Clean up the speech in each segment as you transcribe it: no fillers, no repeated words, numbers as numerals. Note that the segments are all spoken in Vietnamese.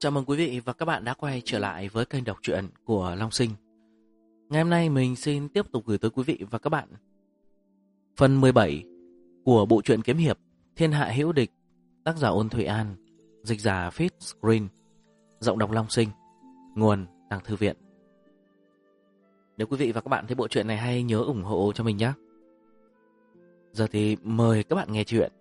Chào mừng quý vị và các bạn đã quay trở lại với kênh đọc truyện của Long Sinh. Ngày hôm nay mình xin tiếp tục gửi tới quý vị và các bạn phần 17 của bộ truyện kiếm hiệp Thiên Hạ Hữu Địch, tác giả Ôn Thụy An, dịch giả Fit Screen, giọng đọc Long Sinh, nguồn Tàng Thư Viện. Nếu quý vị và các bạn thấy bộ truyện này hay, nhớ ủng hộ cho mình nhé. Giờ thì mời các bạn nghe chuyện.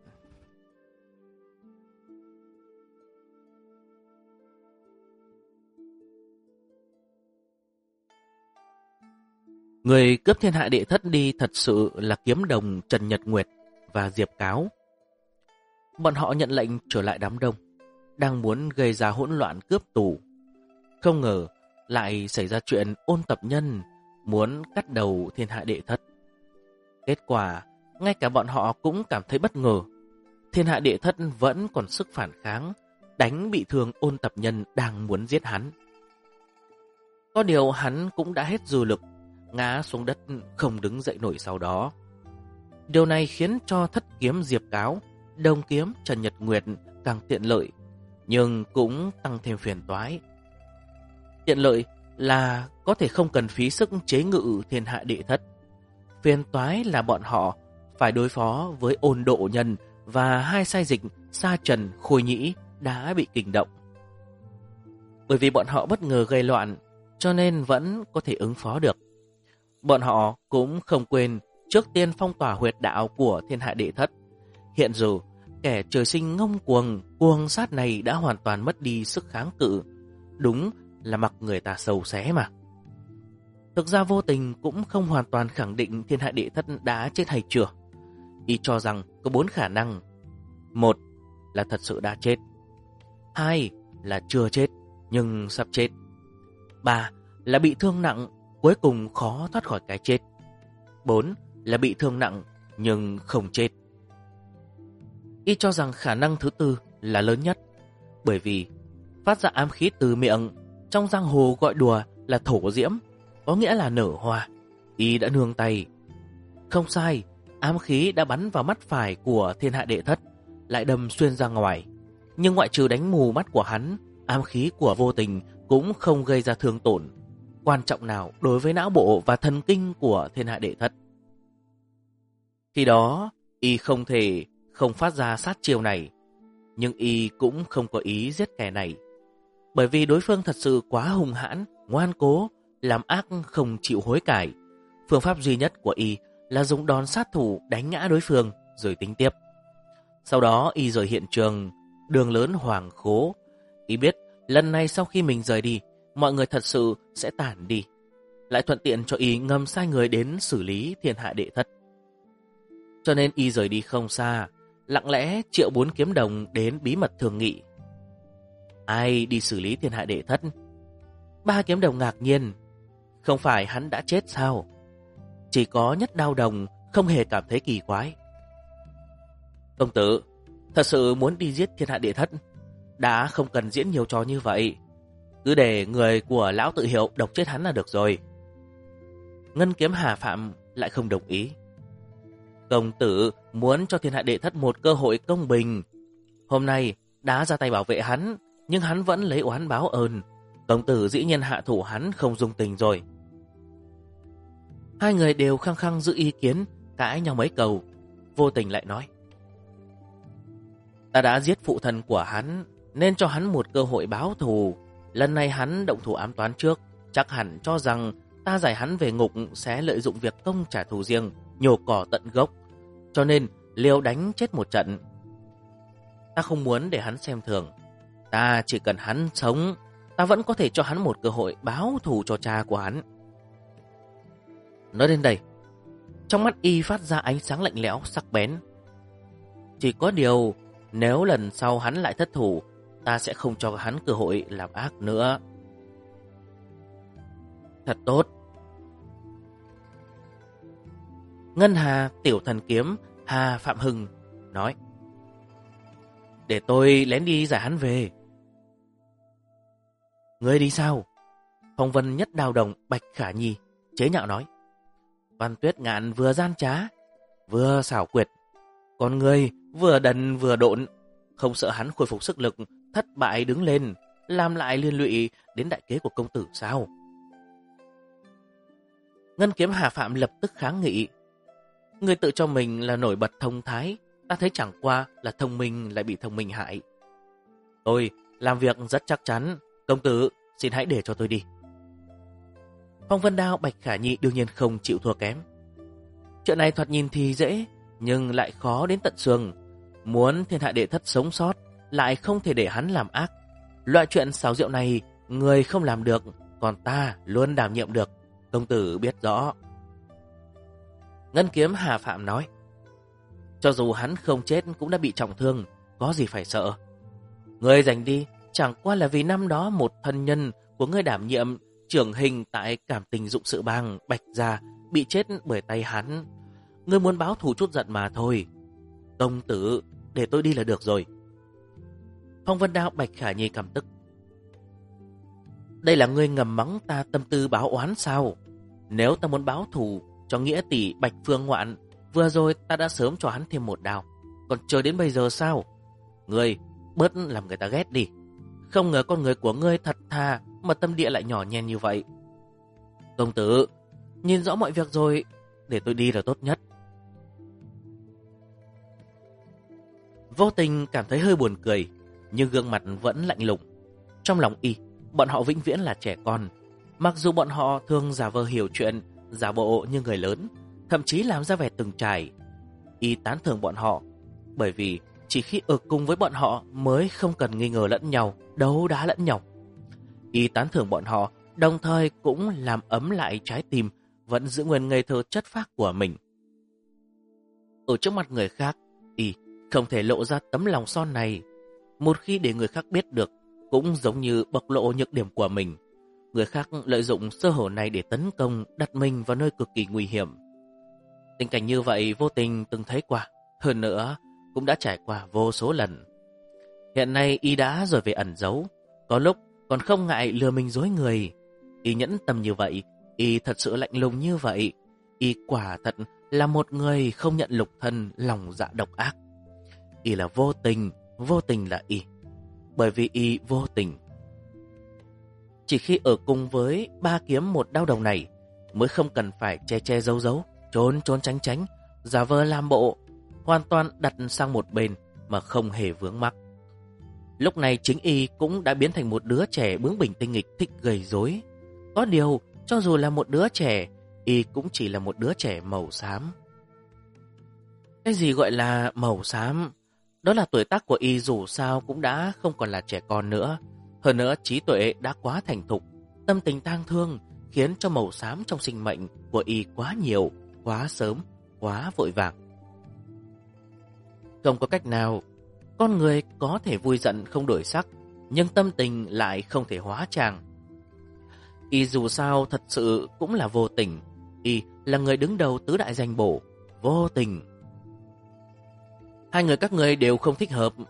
Người cướp thiên hạ đệ thất đi thật sự là Kiếm Đồng, Trần Nhật Nguyệt và Diệp Cáo. Bọn họ nhận lệnh trở lại đám đông, đang muốn gây ra hỗn loạn cướp tù. Không ngờ lại xảy ra chuyện Ôn Tập Nhân muốn cắt đầu thiên hạ đệ thất. Kết quả, ngay cả bọn họ cũng cảm thấy bất ngờ. Thiên hạ đệ thất vẫn còn sức phản kháng, đánh bị thương Ôn Tập Nhân đang muốn giết hắn. Có điều hắn cũng đã hết dư lực, ngã xuống đất không đứng dậy nổi sau đó. Điều này khiến cho Thất Kiếm Diệp Cáo, Đồng Kiếm Trần Nhật Nguyệt càng tiện lợi, nhưng cũng tăng thêm phiền toái. Tiện lợi là có thể không cần phí sức chế ngự thiên hạ đệ thất. Phiền toái là bọn họ phải đối phó với Ôn Độ Nhân và hai sai dịch Sa Trần, Khôi Nhĩ đã bị kình động. Bởi vì bọn họ bất ngờ gây loạn, cho nên vẫn có thể ứng phó được. Bọn họ cũng không quên trước tiên phong tỏa huyệt đạo của thiên hạ đệ thất. Hiện giờ, kẻ trời sinh ngông cuồng sát này đã hoàn toàn mất đi sức kháng cự. Đúng là mặc người ta sầu xé mà. Thực ra Vô Tình cũng không hoàn toàn khẳng định thiên hạ đệ thất đã chết hay chưa. Y cho rằng có 4 khả năng. 1 là thật sự đã chết. 2 là chưa chết nhưng sắp chết. 3 là bị thương nặng, cuối cùng khó thoát khỏi cái chết. 4 là bị thương nặng nhưng không chết. Y cho rằng khả năng thứ tư là lớn nhất, bởi vì phát ra ám khí từ miệng, trong giang hồ gọi đùa là thổ diễm, có nghĩa là nở hoa. Y đã nương tay. Không sai, ám khí đã bắn vào mắt phải của thiên hạ đệ thất, lại đâm xuyên ra ngoài. Nhưng ngoại trừ đánh mù mắt của hắn, ám khí của Vô Tình cũng không gây ra thương tổn quan trọng nào đối với não bộ và thần kinh của thiên hạ đệ thất. Khi đó, Y không thể không phát ra sát chiêu này, nhưng Y cũng không có ý giết kẻ này, bởi vì đối phương thật sự quá hung hãn, ngoan cố, làm ác không chịu hối cải. Phương pháp duy nhất của Y là dùng đòn sát thủ đánh ngã đối phương rồi tính tiếp. Sau đó Y rời hiện trường, đường lớn Hoàng Khố. Y biết lần này sau khi mình rời đi, mọi người thật sự sẽ tản đi, lại thuận tiện cho Y ngầm sai người đến xử lý thiên hạ đệ thất. Cho nên Y rời đi không xa, lặng lẽ triệu 4 kiếm đồng đến bí mật thương nghị. Ai đi xử lý thiên hạ đệ thất? 3 kiếm đồng ngạc nhiên. Không phải hắn đã chết sao? Chỉ có Nhất Đao Đồng không hề cảm thấy kỳ quái. Công tử, thật sự muốn đi giết thiên hạ đệ thất, đã không cần diễn nhiều trò như vậy. Cứ để người của lão tự hiệu độc chết hắn là được rồi. Ngân Kiếm Hà Phạm lại không đồng ý. Công tử muốn cho thiên hạ đệ thất một cơ hội công bình. Hôm nay đã ra tay bảo vệ hắn, nhưng hắn vẫn lấy oán báo ơn. Công tử dĩ nhiên hạ thủ hắn không dung tình rồi. Hai người đều khăng khăng giữ ý kiến, cãi nhau mấy câu. Vô Tình lại nói: Ta đã giết phụ thân của hắn, nên cho hắn một cơ hội báo thù. Lần này hắn động thủ ám toán trước, chắc hẳn cho rằng ta giải hắn về ngục sẽ lợi dụng việc công trả thù riêng, nhổ cỏ tận gốc. Cho nên liều đánh chết một trận. Ta không muốn để hắn xem thường. Ta chỉ cần hắn sống, ta vẫn có thể cho hắn một cơ hội báo thù cho cha của hắn. Nói đến đây, trong mắt Y phát ra ánh sáng lạnh lẽo sắc bén. Chỉ có điều, nếu lần sau hắn lại thất thủ, ta sẽ không cho hắn cơ hội làm ác nữa. Thật tốt. Ngân Hà Tiểu Thần Kiếm Hà Phạm Hưng nói: Để tôi lén đi giải hắn về. Ngươi đi sao? Phong Vân Nhất Đao Đồng Bạch Khả Nhi chế nhạo nói: Văn Tuyết Ngạn vừa gian trá, vừa xảo quyệt, còn ngươi vừa đần vừa độn, không sợ hắn khôi phục sức lực, thất bại đứng lên, làm lại liên lụy đến đại kế của công tử sao? Ngân Kiếm Hà Phạm lập tức kháng nghị. Người tự cho mình là nổi bật thông thái, ta thấy chẳng qua là thông minh lại bị thông minh hại. Tôi làm việc rất chắc chắn, công tử xin hãy để cho tôi đi. Phong Vân Đao, Bạch Khả Nhi đương nhiên không chịu thua kém. Chuyện này thoạt nhìn thì dễ, nhưng lại khó đến tận xương. Muốn thiên hạ đệ thất sống sót, lại không thể để hắn làm ác. Loại chuyện xáo rượu này, người không làm được, còn ta luôn đảm nhiệm được. Công tử biết rõ. Ngân Kiếm Hà Phạm nói, cho dù hắn không chết cũng đã bị trọng thương, có gì phải sợ. Ngươi giành đi, chẳng qua là vì năm đó một thân nhân của ngươi đảm nhiệm trưởng hình tại Cảm Tình Dụng Sự Bang Bạch Gia bị chết bởi tay hắn. Ngươi muốn báo thù chút giận mà thôi. Công tử, để tôi đi là được rồi. Phong Vân Đao, Bạch Khả Nhi căm tức. Đây là ngươi ngầm mắng ta tâm tư báo oán sao? Nếu ta muốn báo thù cho nghĩa tỷ Bạch Phương Ngoạn, vừa rồi ta đã sớm cho hắn thêm một đao. Còn chờ đến bây giờ sao? Ngươi bớt làm người ta ghét đi. Không ngờ con người của ngươi thật thà mà tâm địa lại nhỏ nhen như vậy. Công tử, nhìn rõ mọi việc rồi, để tôi đi là tốt nhất. Vô Tình cảm thấy hơi buồn cười, nhưng gương mặt vẫn lạnh lùng. Trong lòng y, bọn họ vĩnh viễn là trẻ con. Mặc dù bọn họ thường giả vờ hiểu chuyện, giả bộ như người lớn, thậm chí làm ra vẻ từng trải. Y tán thưởng bọn họ, bởi vì chỉ khi ở cùng với bọn họ mới không cần nghi ngờ lẫn nhau, đấu đá lẫn nhau. Y tán thưởng bọn họ, đồng thời cũng làm ấm lại trái tim, vẫn giữ nguyên ngây thơ chất phác của mình. Ở trước mặt người khác, Y không thể lộ ra tấm lòng son này. Một khi để người khác biết được, cũng giống như bộc lộ nhược điểm của mình. Người khác lợi dụng sơ hở này để tấn công, đặt mình vào nơi cực kỳ nguy hiểm. Tình cảnh như vậy Vô Tình từng thấy qua, hơn nữa cũng đã trải qua vô số lần. Hiện nay Y đã rồi về ẩn giấu, có lúc còn không ngại lừa mình dối người. Y nhẫn tâm như vậy, Y thật sự lạnh lùng như vậy. Y quả thật là một người không nhận lục thân, lòng dạ độc ác. Y là vô tình là Y. Bởi vì Y vô tình. Chỉ khi ở cùng với ba kiếm một đao đầu này mới không cần phải che che giấu giấu, trốn trốn tránh tránh, giả vờ làm bộ, hoàn toàn đặt sang một bên mà không hề vướng mắc. Lúc này chính Y cũng đã biến thành một đứa trẻ bướng bỉnh tinh nghịch, thích gây rối. Có điều, cho dù là một đứa trẻ, Y cũng chỉ là một đứa trẻ màu xám. Cái gì gọi là màu xám? Đó là tuổi tác của Y dù sao cũng đã không còn là trẻ con nữa. Hơn nữa trí tuệ đã quá thành thục, tâm tình tang thương khiến cho màu xám trong sinh mệnh của Y quá nhiều, quá sớm, quá vội vàng. Không có cách nào, con người có thể vui giận không đổi sắc, nhưng tâm tình lại không thể hóa trang. Y dù sao thật sự cũng là vô tình. Y là người đứng đầu tứ đại danh bổ, vô tình. Hai người các ngươi đều không thích hợp.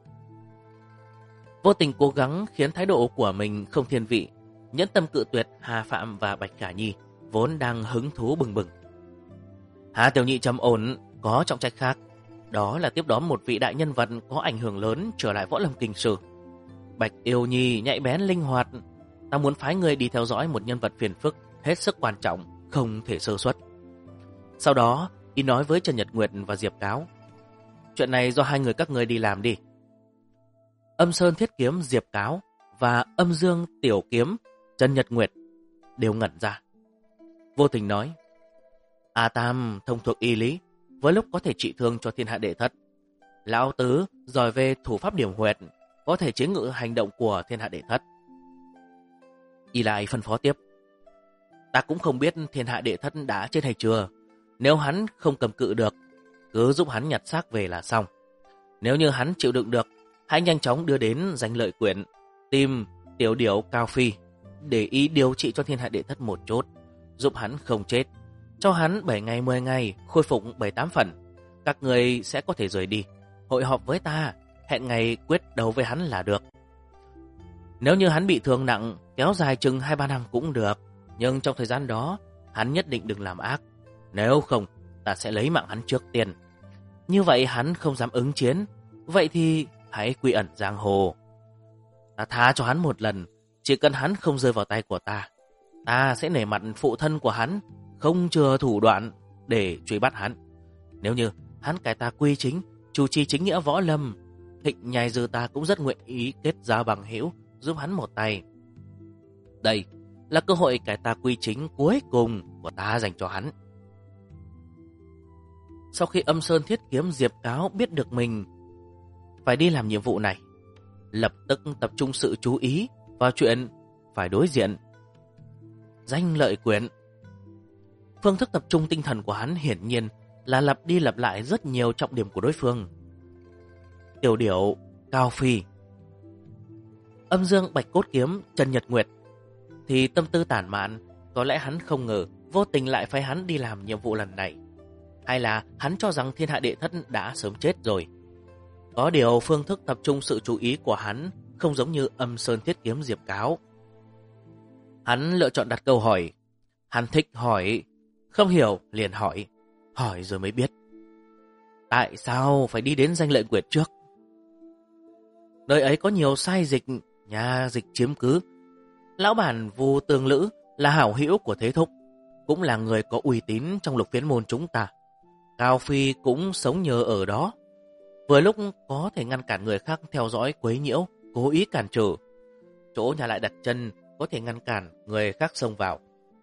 Vô Tình cố gắng khiến thái độ của mình không thiên vị, nhẫn tâm cự tuyệt Hà Phạm và Bạch Khả Nhi, vốn đang hứng thú bừng bừng. Hà Tiểu Nhị trầm ổn, có trọng trách khác. Đó là tiếp đón một vị đại nhân vật có ảnh hưởng lớn trở lại võ lâm kinh sử. Bạch Yêu Nhi nhạy bén linh hoạt. Ta muốn phái người đi theo dõi một nhân vật phiền phức, hết sức quan trọng, không thể sơ suất. Sau đó, Y nói với Trần Nhật Nguyệt và Diệp Cáo, chuyện này do hai người các ngươi đi làm đi. Âm Sơn Thiết Kiếm Diệp Cáo và Âm Dương Tiểu Kiếm Trần Nhật Nguyệt đều ngẩn ra. Vô Tình nói, A Tam thông thuộc y lý, với lúc có thể trị thương cho thiên hạ đệ thất. Lão Tứ giỏi về thủ pháp điểm huyệt, có thể chế ngự hành động của thiên hạ đệ thất. Y lại phân phó tiếp, ta cũng không biết thiên hạ đệ thất đã chết hay chưa. Nếu hắn không cầm cự được, cứ giúp hắn nhặt xác về là xong. Nếu như hắn chịu đựng được, hãy nhanh chóng đưa đến danh lợi quyển, tìm Tiểu Điểu Cao Phi, để Y điều trị cho thiên hạ đệ thất một chút, giúp hắn không chết. Cho hắn 7 ngày 10 ngày, khôi phục 7-8 phần. Các người sẽ có thể rời đi, hội họp với ta, hẹn ngày quyết đấu với hắn là được. Nếu như hắn bị thương nặng, kéo dài chừng 2-3 năm cũng được. Nhưng trong thời gian đó, hắn nhất định đừng làm ác. Nếu không, ta sẽ lấy mạng hắn trước tiên. Như vậy hắn không dám ứng chiến. Vậy thì hãy quy ẩn giang hồ. Ta tha cho hắn một lần, chỉ cần hắn không rơi vào tay của ta, ta sẽ nể mặt phụ thân của hắn, không chừa thủ đoạn để truy bắt hắn. Nếu như hắn cải tà quy chính, chủ trì chính nghĩa võ lâm, Thịnh Nhai Dư ta cũng rất nguyện ý kết giao bằng hữu, giúp hắn một tay. Đây là cơ hội cải tà quy chính cuối cùng của ta dành cho hắn. Sau khi Âm Sơn Thiết Kiếm Diệp Cáo biết được mình phải đi làm nhiệm vụ này, lập tức tập trung sự chú ý vào chuyện phải đối diện. Danh lợi quyển. Phương thức tập trung tinh thần của hắn hiển nhiên là lặp đi lặp lại rất nhiều trọng điểm của đối phương. Tiểu điểu, Cao Phi, Âm Dương Bạch Cốt Kiếm, Trần Nhật Nguyệt. Thì tâm tư tản mạn, có lẽ hắn không ngờ vô tình lại phái hắn đi làm nhiệm vụ lần này. Hay là hắn cho rằng Thiên Hạ Đệ Thất đã sớm chết rồi. Có điều phương thức tập trung sự chú ý của hắn không giống như Âm Sơn Thiết Kiếm Diệp Cáo. Hắn lựa chọn đặt câu hỏi. Hắn thích hỏi, không hiểu liền hỏi, hỏi rồi mới biết. Tại sao phải đi đến Danh Lợi Quyệt trước? Nơi ấy có nhiều sai dịch, nhà dịch chiếm cứ. Lão bản Vu Tương Lữ là hảo hữu của Thế Thúc, cũng là người có uy tín trong Lục Phiến môn chúng ta. Cao Phi cũng sống nhờ ở đó, vừa lúc có thể ngăn cản người khác theo dõi quấy nhiễu, cố ý cản trở. Chỗ nhà lại đặt chân có thể ngăn cản người khác xông vào.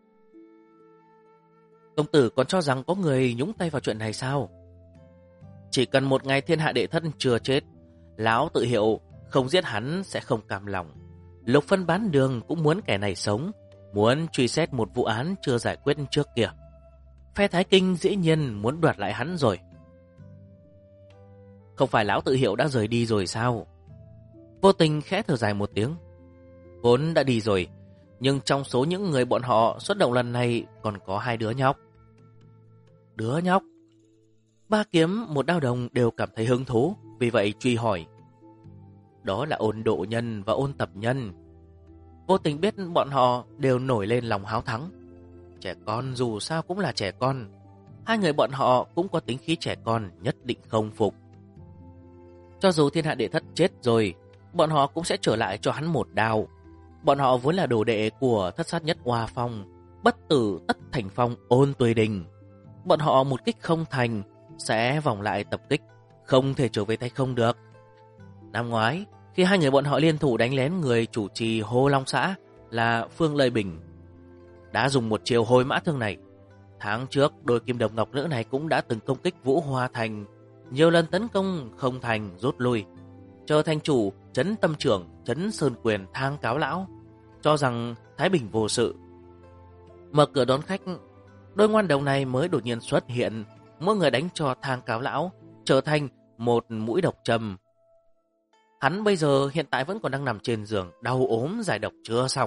Công tử còn cho rằng có người nhúng tay vào chuyện này sao? Chỉ cần một ngày Thiên Hạ Đệ Thất chưa chết, lão tự hiệu không giết hắn sẽ không cam lòng. Lục Phân Bán Đường cũng muốn kẻ này sống, muốn truy xét một vụ án chưa giải quyết trước kia. Phe Thái Kinh dĩ nhiên muốn đoạt lại hắn rồi. Không phải lão tự hiệu đã rời đi rồi sao? Vô Tình khẽ thở dài một tiếng. Vốn đã đi rồi, nhưng trong số những người bọn họ xuất động lần này còn có 2 đứa nhóc. Đứa nhóc? Ba Kiếm, một Đao Đồng đều cảm thấy hứng thú, vì vậy truy hỏi. Đó là Ôn Độ Nhân và Ôn Tập Nhân. Vô Tình biết bọn họ đều nổi lên lòng háo thắng. Trẻ con dù sao cũng là trẻ con, 2 người bọn họ cũng có tính khí trẻ con, nhất định không phục. Cho dù Thiên Hạ Đệ Thất chết rồi, bọn họ cũng sẽ trở lại cho hắn một đao. Bọn họ vốn là đồ đệ của Thất Sát Nhất Oa Phong, bất tử tất thành phong Ôn Tuệ Đình. Bọn họ một kích không thành, sẽ vòng lại tập kích, không thể trở về tay không được. Năm ngoái, khi 2 người bọn họ liên thủ đánh lén người chủ trì Hồ Long xã là Phương Lợi Bình, đã dùng một chiều hồi mã thương này. Tháng trước, đôi Kim Đồng Ngọc Nữ này cũng đã từng công kích Vũ Hoa Thành, nhiều lần tấn công không thành rút lui. Chờ thành chủ Trấn Tâm Trưởng, Trấn Sơn Quyền thang cáo lão, cho rằng Thái Bình vô sự. Mở cửa đón khách, đôi ngoan đồng này mới đột nhiên xuất hiện, mỗi người đánh cho thang cáo lão trở thành một mũi độc trầm. Hắn bây giờ hiện tại vẫn còn đang nằm trên giường, đau ốm giải độc chưa xong.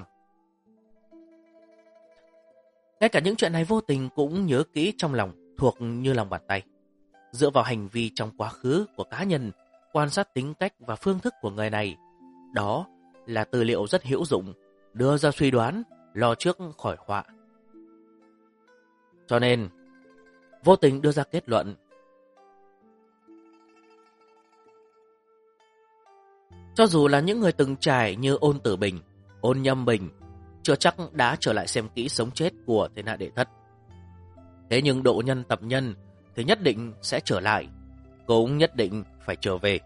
Ngay cả những chuyện này Vô Tình cũng nhớ kỹ trong lòng, thuộc như lòng bàn tay. Dựa vào hành vi trong quá khứ của cá nhân, quan sát tính cách và phương thức của người này, đó là tư liệu rất hữu dụng, đưa ra suy đoán, lo trước khỏi họa. Cho nên, Vô Tình đưa ra kết luận. Cho dù là những người từng trải như Ôn Tử Bình, Ôn Nhâm Bình, chưa chắc đã trở lại xem kỹ sống chết của Thiên Hạ Đệ Thất. Thế nhưng Độ Nhân Tập Nhân thì nhất định sẽ trở lại, cũng nhất định phải trở về.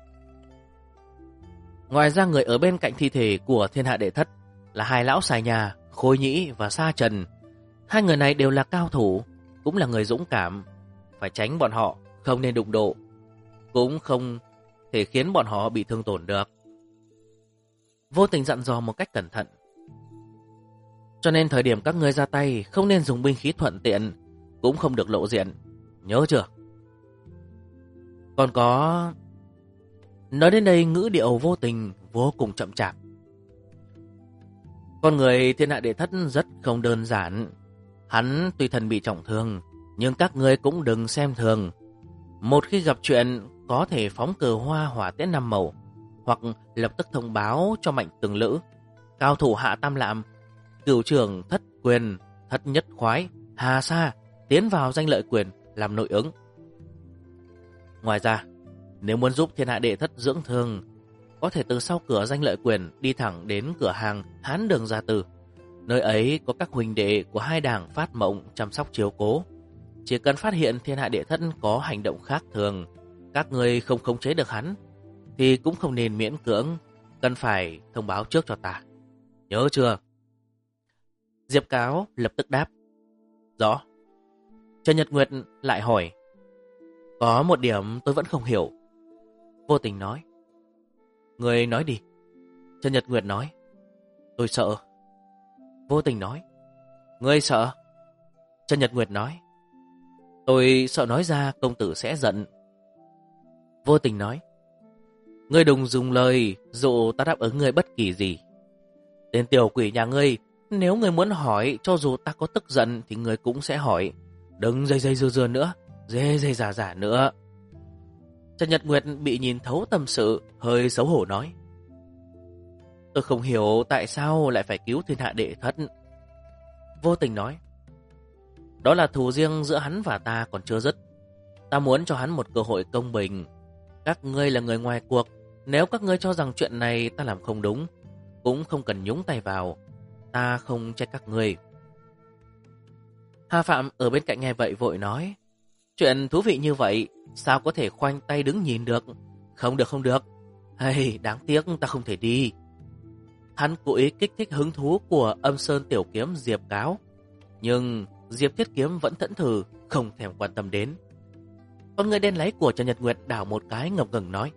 Ngoài ra, người ở bên cạnh thi thể của Thiên Hạ Đệ Thất là 2 lão xài nhà, Khôi Nhĩ và Sa Trần. 2 người này đều là cao thủ, cũng là người dũng cảm. Phải tránh bọn họ, không nên đụng độ, cũng không thể khiến bọn họ bị thương tổn được. Vô Tình dặn dò một cách cẩn thận. Cho nên thời điểm các ngươi ra tay không nên dùng binh khí thuận tiện, cũng không được lộ diện, nhớ chưa? Còn có... Nói đến đây ngữ điệu Vô Tình vô cùng chậm chạp. Con người Thiên Hạ Đệ Thất rất không đơn giản. Hắn tuy thần bị trọng thương, nhưng các ngươi cũng đừng xem thường. Một khi gặp chuyện có thể phóng cờ hoa hỏa tiễn 5 màu, hoặc lập tức thông báo cho Mạnh Tường Lữ, cao thủ Hạ Tam Lạm, Cửu Trưởng Thất Quyền, Thất Nhất Khoái, Hà Sa tiến vào Danh Lợi Quyền làm nội ứng. Ngoài ra, nếu muốn giúp Thiên Hạ Đệ Thất dưỡng thương, có thể từ sau cửa Danh Lợi Quyền đi thẳng đến cửa hàng Hán Đường Gia Tử. Nơi ấy có các huynh đệ của hai đảng Phát Mộng chăm sóc chiếu cố. Chỉ cần phát hiện Thiên Hạ Đệ Thất có hành động khác thường, các ngươi không khống chế được hắn, thì cũng không nên miễn cưỡng, cần phải thông báo trước cho ta. Nhớ chưa? Diệp Cáo lập tức đáp. Rõ. Trần Nhật Nguyệt lại hỏi. Có một điểm tôi vẫn không hiểu. Vô Tình nói. Ngươi nói đi. Trần Nhật Nguyệt nói. Tôi sợ. Vô Tình nói. Ngươi sợ? Trần Nhật Nguyệt nói. Tôi sợ nói ra công tử sẽ giận. Vô Tình nói. Ngươi đừng dùng lời dụ ta đáp ứng ngươi bất kỳ gì. Tên tiểu quỷ nhà ngươi, nếu ngươi muốn hỏi, cho dù ta có tức giận thì ngươi cũng sẽ hỏi. Đừng dây dây dưa dưa nữa, dê dê giả giả nữa. Trần Nhật Nguyệt bị nhìn thấu tâm sự, hơi xấu hổ nói. Tôi không hiểu tại sao lại phải cứu Thiên Hạ Đệ Thất. Vô Tình nói. Đó là thù riêng giữa hắn và ta còn chưa dứt. Ta muốn cho hắn một cơ hội công bình. Các ngươi là người ngoài cuộc, nếu các ngươi cho rằng chuyện này ta làm không đúng, cũng không cần nhúng tay vào. Ta không trách các ngươi. Hà Phạm ở bên cạnh nghe vậy vội nói. Chuyện thú vị như vậy, sao có thể khoanh tay đứng nhìn được? Không được, không được. Hay, đáng tiếc ta không thể đi. Hắn cố ý kích thích hứng thú của Âm Sơn tiểu kiếm Diệp Cáo. Nhưng Diệp Thiết Kiếm vẫn thẫn thờ, không thèm quan tâm đến. Con người đen láy của Trần Nhật Nguyệt đảo một cái ngập ngừng nói.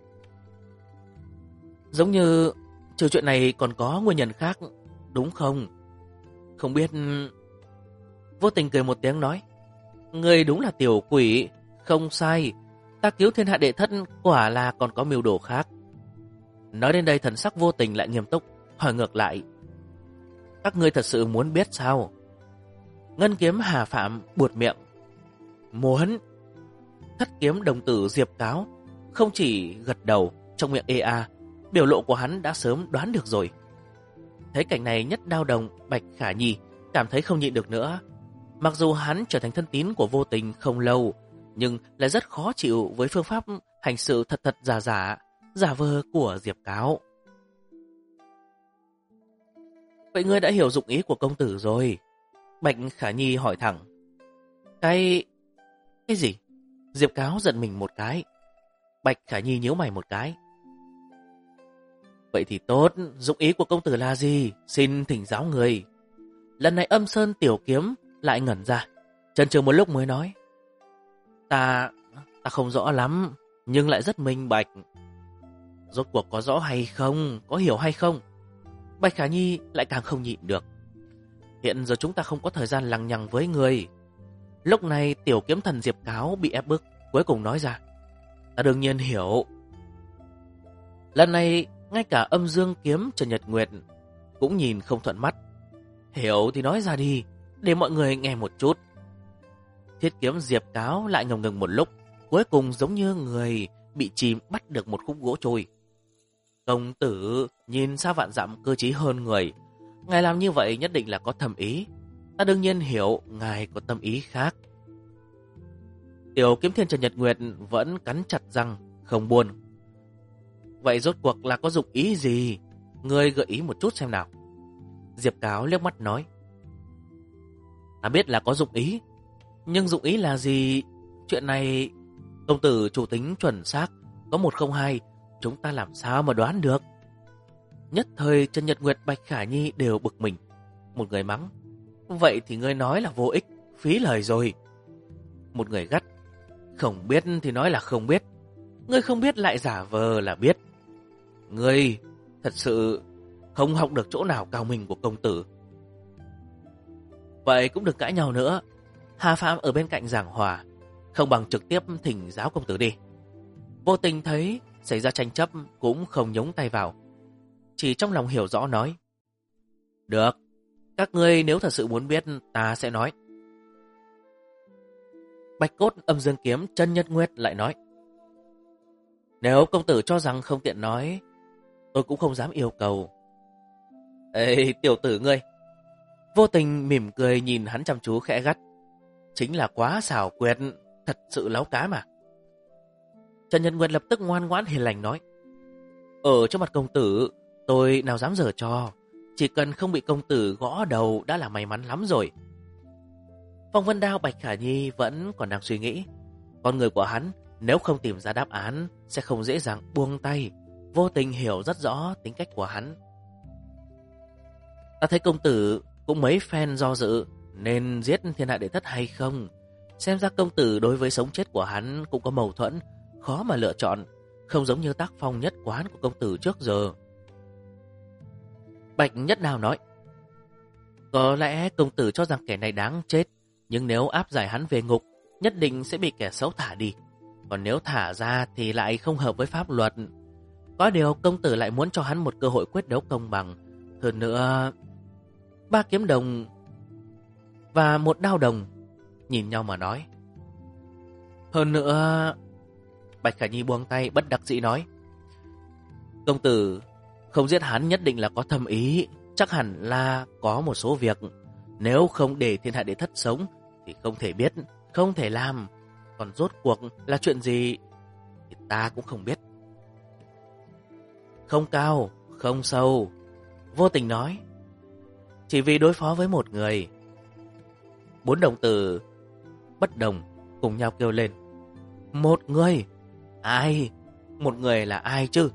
Giống như trừ chuyện này còn có nguyên nhân khác, đúng không? Không biết... Vô Tình cười một tiếng nói. Ngươi đúng là tiểu quỷ, không sai. Ta cứu Thiên Hạ Đệ Thất quả là còn có mưu đồ khác. Nói đến đây thần sắc Vô Tình lại nghiêm túc, hỏi ngược lại. Các ngươi thật sự muốn biết sao? Ngân Kiếm Hà Phạm buột miệng. Muốn. Thất Kiếm đồng tử Diệp Cáo không chỉ gật đầu, trong miệng ê a, biểu lộ của hắn đã sớm đoán được rồi. Thấy cảnh này, Nhất Đao Đồng, Bạch Khả Nhi cảm thấy không nhịn được nữa. Mặc dù hắn trở thành thân tín của Vô Tình không lâu, nhưng lại rất khó chịu với phương pháp hành sự thật thật giả vờ của Diệp Cáo. Vậy ngươi đã hiểu dụng ý của công tử rồi? Bạch Khả Nhi hỏi thẳng. Cái gì? Diệp Cáo giận mình một cái. Bạch Khả Nhi nhíu mày một cái. Vậy thì tốt, dụng ý của công tử là gì? Xin thỉnh giáo người. Lần này Âm Sơn tiểu kiếm lại ngẩn ra, chần chừ một lúc mới nói. Ta không rõ lắm, nhưng lại rất minh bạch. Rốt cuộc có rõ hay không, có hiểu hay không? Bạch Khả Nhi lại càng không nhịn được. Hiện giờ chúng ta không có thời gian lằng nhằng với người. Lúc này tiểu kiếm thần Diệp Cáo bị ép bức, cuối cùng nói ra. Ta đương nhiên hiểu. Lần này ngay cả Âm Dương kiếm Trần Nhật Nguyệt cũng nhìn không thuận mắt. Hiểu thì nói ra đi, để mọi người nghe một chút. Thiết kiếm Diệp Cáo lại ngầm ngừng một lúc, cuối cùng giống như người bị chìm bắt được một khúc gỗ trôi. Công tử nhìn xa vạn dặm cơ trí hơn người. Ngài làm như vậy nhất định là có thầm ý. Ta đương nhiên hiểu ngài có tâm ý khác. Tiểu kiếm thiên Trần Nhật Nguyệt vẫn cắn chặt răng, không buồn. Vậy rốt cuộc là có dụng ý gì? Ngươi gợi ý một chút xem nào. Diệp Cáo liếc mắt nói. Ta biết là có dụng ý, nhưng dụng ý là gì? Chuyện này công tử chủ tính chuẩn xác, có 102, chúng ta làm sao mà đoán được? Nhất thời Trần Nhật Nguyệt, Bạch Khả Nhi đều bực mình. Một người mắng. Vậy thì ngươi nói là vô ích, phí lời rồi. Một người gắt. Không biết thì nói là không biết. Ngươi không biết lại giả vờ là biết. Ngươi thật sự không học được chỗ nào cao minh của công tử. Vậy cũng đừng cãi nhau nữa. Hà Phạm ở bên cạnh giảng hòa. Không bằng trực tiếp thỉnh giáo công tử đi. Vô Tình thấy xảy ra tranh chấp cũng không nhúng tay vào, chỉ trong lòng hiểu rõ nói. Được, các ngươi nếu thật sự muốn biết ta sẽ nói. Bạch Cốt Âm Dương kiếm Trần Nhật Nguyệt lại nói. Nếu công tử cho rằng không tiện nói, tôi cũng không dám yêu cầu. Ê tiểu tử ngươi. Vô Tình mỉm cười nhìn hắn chăm chú khẽ gắt. Chính là quá xảo quyệt, thật sự láo cá mà. Trần Nhật Nguyệt lập tức ngoan ngoãn hiền lành nói. Ở trước mặt công tử, tôi nào dám giở trò. Chỉ cần không bị công tử gõ đầu đã là may mắn lắm rồi. Phong Vân Đao Bạch Khả Nhi vẫn còn đang suy nghĩ. Con người của hắn nếu không tìm ra đáp án sẽ không dễ dàng buông tay. Vô tình hiểu rất rõ tính cách của hắn. Ta thấy công tử cũng mấy phen do dự nên giết thiên hạ đệ thất hay không. Xem ra công tử đối với sống chết của hắn cũng có mâu thuẫn, khó mà lựa chọn, không giống như tác phong nhất quán của công tử trước giờ. Bạch Nhất Đao nói, có lẽ công tử cho rằng kẻ này đáng chết, nhưng nếu áp giải hắn về ngục, nhất định sẽ bị kẻ xấu thả đi. Còn nếu thả ra thì lại không hợp với pháp luật. Có điều công tử lại muốn cho hắn một cơ hội quyết đấu công bằng. Hơn nữa, 3 kiếm đồng và 1 đao đồng nhìn nhau mà nói. Hơn nữa, Bạch Khả Nhi buông tay bất đắc dĩ nói, công tử không giết hắn nhất định là có thâm ý, chắc hẳn là có một số việc nếu không để thiên hạ đệ thất sống thì không thể biết, không thể làm. Còn rốt cuộc là chuyện gì thì ta cũng không biết. Không cao, không sâu, Vô Tình nói, chỉ vì đối phó với một người. 4 đồng tử bất đồng cùng nhau kêu lên, một người? Ai? Một người là ai chứ?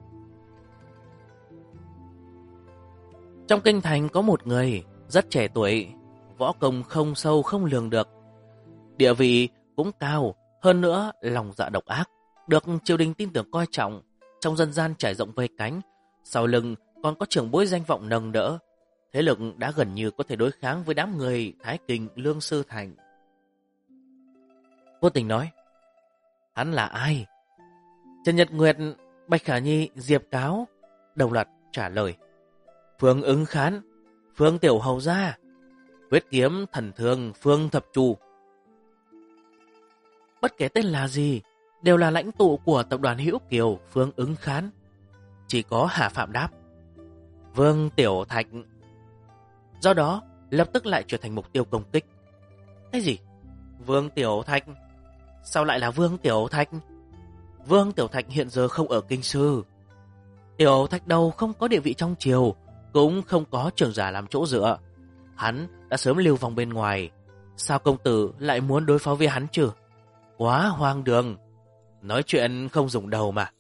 Trong kinh thành có một người rất trẻ tuổi, võ công không sâu không lường được, địa vị cũng cao, hơn nữa lòng dạ độc ác, được triều đình tin tưởng coi trọng, trong dân gian trải rộng vây cánh, sau lưng còn có trưởng bối danh vọng nâng đỡ, thế lực đã gần như có thể đối kháng với đám người Thái Kình, Lương Sư Thành. Vô Tình nói, hắn là ai? Trần Nhật Nguyệt, Bạch Khả Nhi, Diệp Cáo đồng loạt trả lời, Phương Ứng Khán, Phương Tiểu Hầu Gia, Huyết Kiếm Thần Thương, Phương Thập Trù. Bất kể tên là gì, đều là lãnh tụ của tập đoàn Hữu Kiều, Phương Ứng Khán. Chỉ có Hà Phạm đáp, Vương Tiểu Thạch. Do đó, lập tức lại trở thành mục tiêu công kích. Cái gì? Vương Tiểu Thạch? Sao lại là Vương Tiểu Thạch? Vương Tiểu Thạch hiện giờ không ở kinh sư. Tiểu Thạch đầu không có địa vị trong triều, cũng không có trưởng giả làm chỗ dựa. Hắn đã sớm lưu vong bên ngoài. Sao công tử lại muốn đối phó với hắn chứ? Quá hoang đường. Nói chuyện không dùng đầu mà.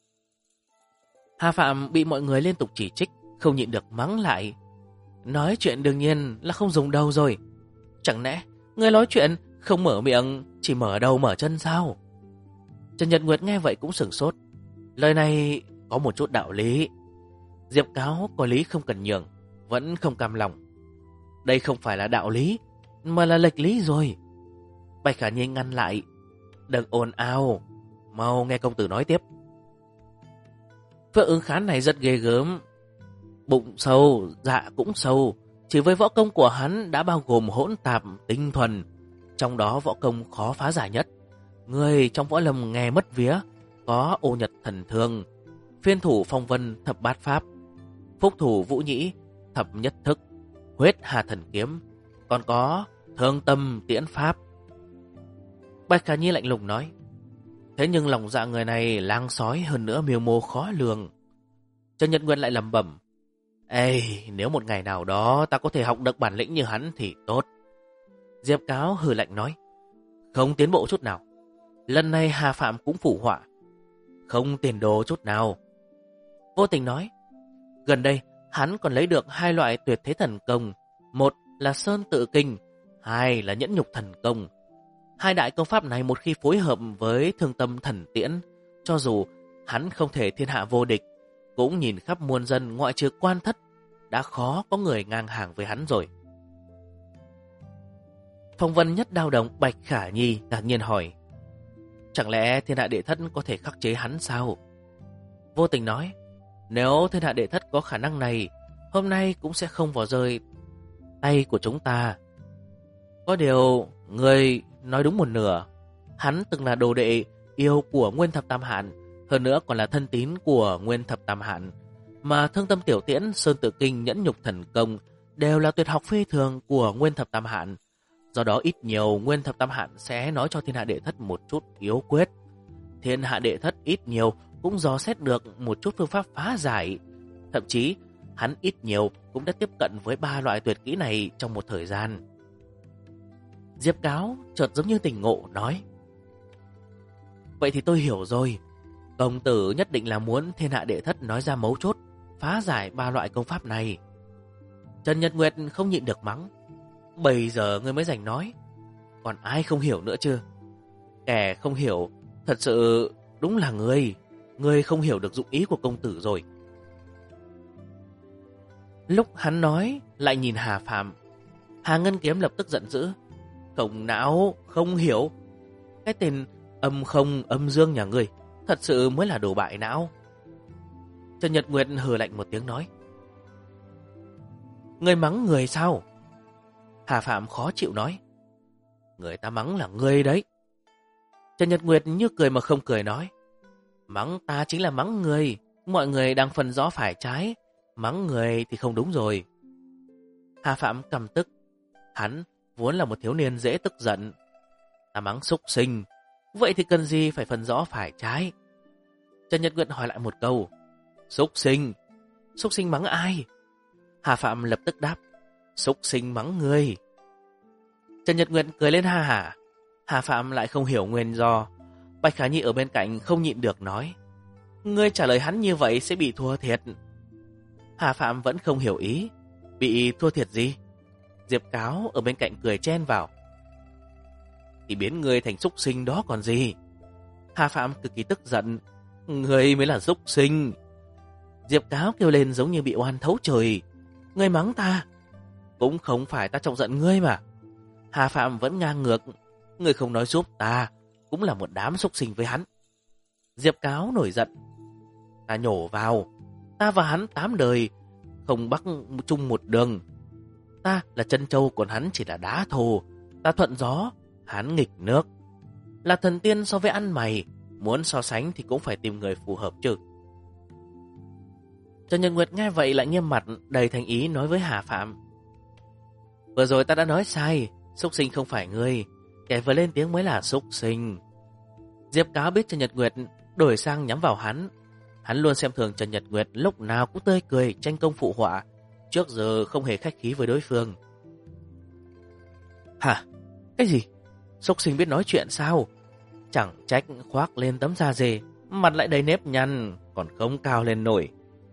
Hà Phạm bị mọi người liên tục chỉ trích, không nhịn được mắng lại. Nói chuyện đương nhiên là không dùng đầu rồi. Chẳng lẽ người nói chuyện không mở miệng, chỉ mở đầu mở chân sao? Trần Nhật Nguyệt nghe vậy cũng sửng sốt. Lời này có một chút đạo lý. Diệp Cáo có lý không cần nhường, vẫn không cam lòng. Đây không phải là đạo lý, mà là lệch lý rồi. Bạch Khả Nhi ngăn lại, đừng ồn ào, mau nghe công tử nói tiếp. Phương Ứng Khán này rất ghê gớm, bụng sâu, dạ cũng sâu. Chỉ với võ công của hắn đã bao gồm hỗn tạp, tinh thuần, trong đó võ công khó phá giải nhất. Người trong võ lâm nghe mất vía, có Ô Nhật Thần Thương, Phiên Thủ Phong Vân Thập Bát Pháp, Phúc Thủ Vũ Nhĩ Thập Nhất Thức, Huyết Hà Thần Kiếm, còn có Thương Tâm Tiễn Pháp. Bạch Khả Nhi lạnh lùng nói, thế nhưng lòng dạ người này lang sói, hơn nữa mưu mô khó lường. Trần Nhật Nguyệt lại lẩm bẩm, ê, nếu một ngày nào đó ta có thể học được bản lĩnh như hắn thì tốt. Diệp Cáo hừ lạnh nói, không tiến bộ chút nào. Lần này Hà Phạm cũng phủ họa, không tiền đồ chút nào. Vô Tình nói, gần đây hắn còn lấy được 2 loại tuyệt thế thần công, một là Sơn Tự Kinh, 2 là Nhẫn Nhục Thần Công. 2 đại công pháp này một khi phối hợp với Thương Tâm Thần Tiễn, cho dù hắn không thể thiên hạ vô địch, cũng nhìn khắp muôn dân ngoại trừ Quan Thất, đã khó có người ngang hàng với hắn rồi. Phong Vân Nhất Đao Đồng Bạch Khả Nhi ngạc nhiên hỏi, chẳng lẽ thiên hạ đệ thất có thể khắc chế hắn sao? Vô Tình nói, nếu thiên hạ đệ thất có khả năng này, hôm nay cũng sẽ không vào rơi tay của chúng ta. Có điều, người nói đúng một nửa. Hắn từng là đồ đệ yêu của Nguyên Thập Tam Hạn, hơn nữa còn là thân tín của Nguyên Thập Tam Hạn. Mà Thương Tâm Tiểu Tiễn, Sơn Tự Kinh, Nhẫn Nhục Thần Công đều là tuyệt học phi thường của Nguyên Thập Tam Hạn. Do đó ít nhiều Nguyên Thập Tam Hạn sẽ nói cho thiên hạ đệ thất một chút yếu quyết. Thiên hạ đệ thất ít nhiều cũng dò xét được một chút phương pháp phá giải. Thậm chí, hắn ít nhiều cũng đã tiếp cận với 3 loại tuyệt kỹ này trong một thời gian. Diệp Cáo chợt giống như tỉnh ngộ nói: vậy thì tôi hiểu rồi. Công tử nhất định là muốn thiên hạ đệ thất nói ra mấu chốt, phá giải 3 loại công pháp này. Trần Nhật Nguyệt không nhịn được mắng: bây giờ ngươi mới rảnh nói, còn ai không hiểu nữa chứ? Kẻ không hiểu, thật sự đúng là ngươi không hiểu được dụng ý của công tử rồi. Lúc hắn nói, lại nhìn Hà Phàm. Hà Ngân Kiếm lập tức giận dữ: không não, không hiểu. Cái tên âm không âm dương nhà ngươi thật sự mới là đồ bại não. Trần Nhật Nguyệt hừ lạnh một tiếng nói: ngươi mắng người sao? Hà Phạm khó chịu nói: người ta mắng là ngươi đấy. Trần Nhật Nguyệt như cười mà không cười nói: mắng ta chính là mắng người. Mọi người đang phân rõ phải trái, mắng người thì không đúng rồi. Hà Phạm căm tức. Hắn vốn là một thiếu niên dễ tức giận. Ta mắng súc sinh, vậy thì cần gì phải phân rõ phải trái? Trần Nhật Nguyệt hỏi lại một câu: súc sinh? Súc sinh mắng ai? Hà Phạm lập tức đáp: súc sinh mắng ngươi. Trần Nhật Nguyệt cười lên ha hả. Hà Phạm lại không hiểu nguyên do. Bạch Khả Nhi ở bên cạnh không nhịn được nói: ngươi trả lời hắn như vậy sẽ bị thua thiệt. Hà Phạm vẫn không hiểu ý. Bị thua thiệt gì? Diệp Cáo ở bên cạnh cười chen vào: thì biến ngươi thành súc sinh đó còn gì. Hà Phạm cực kỳ tức giận: ngươi mới là súc sinh. Diệp Cáo kêu lên giống như bị oan thấu trời: ngươi mắng ta? Cũng không phải ta chọc giận ngươi mà. Hà Phạm vẫn ngang ngược: ngươi không nói giúp ta, cũng là một đám súc sinh với hắn. Diệp Cáo nổi giận: ta nhổ vào, ta và hắn 8 đời không bắc chung một đường. Ta là chân châu, còn hắn chỉ là đá thô. Ta thuận gió, hắn nghịch nước. Là thần tiên so với ăn mày, muốn so sánh thì cũng phải tìm người phù hợp chứ. Trần Nhật Nguyệt nghe vậy lại nghiêm mặt, đầy thành ý nói với Hà Phạm: vừa rồi ta đã nói sai, súc sinh không phải ngươi, kẻ vừa lên tiếng mới là súc sinh. Diệp Cáo biết Trần Nhật Nguyệt đổi sang nhắm vào hắn. Hắn luôn xem thường Trần Nhật Nguyệt, lúc nào cũng tươi cười, tranh công phụ họa, trước giờ không hề khách khí với đối phương. Hả? Cái gì? Súc sinh biết nói chuyện sao? Chẳng trách khoác lên tấm da dê, mặt lại đầy nếp nhăn, còn không cao lên nổi.